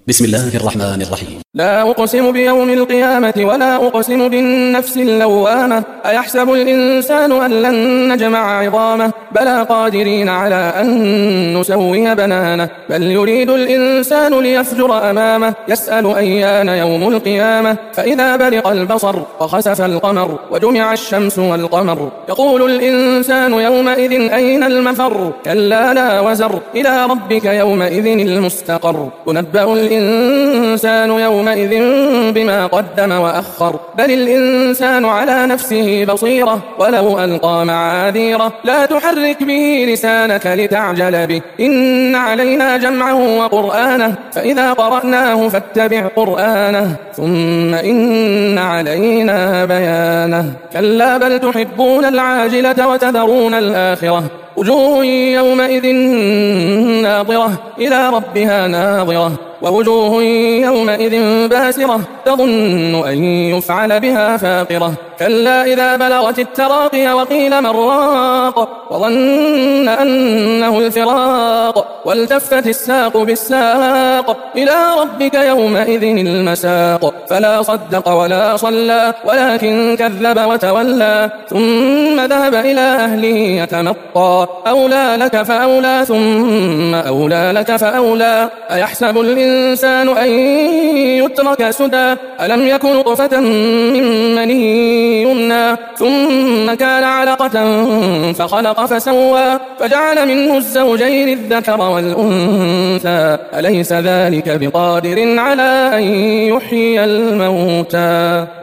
بسم الله الرحمن الرحيم. لا أقسم بيوم القيامة ولا أقسم بالنفس اللوامة. أيحسب الإنسان أن لن نجمع عظامه بلى قادرين على أن نسوي بنانه بل يريد الإنسان ليفجر أمامه يسأل أيان يوم القيامة فإذا برق البصر وخسف القمر وجمع الشمس والقمر يقول الإنسان يومئذ أين المفر كلا لا وزر إلى ربك يومئذ المستقر ينبأ الإنسان يومئذ بما قدم وأخر بل الإنسان على نفسه بصيرة ولو ألقى معاذيره لا تحرك به لسانك لتعجل به إن علينا جمعه وقرآنه فإذا قرأناه فاتبع قرآنه ثم إن علينا بيانه كلا بل تحبون العاجلة وتذرون الآخرة وجوه يومئذ ناظرة إلى ربها ناظرة ووجوه يومئذ باسرة تظن أن يفعل بها فاقرة كلا إذا بلغت التراقي وقيل من راق وظن أنه الفراق والتفت الساق بالساق إلى ربك يومئذ المساق فلا صدق ولا صلى ولكن كذب وتولى ثم ذهب إلى أهله يتمطى أولى لك فأولى ثم أولى لك فأولى أيحسب الإنسان أن يترك سدى ألم يكن نطفة من مني يمنى ثم كان علقة فخلق فسوى فجعل منه الزوجين الذكر والأنثى أليس ذلك بقادر على أن يحيي الموتى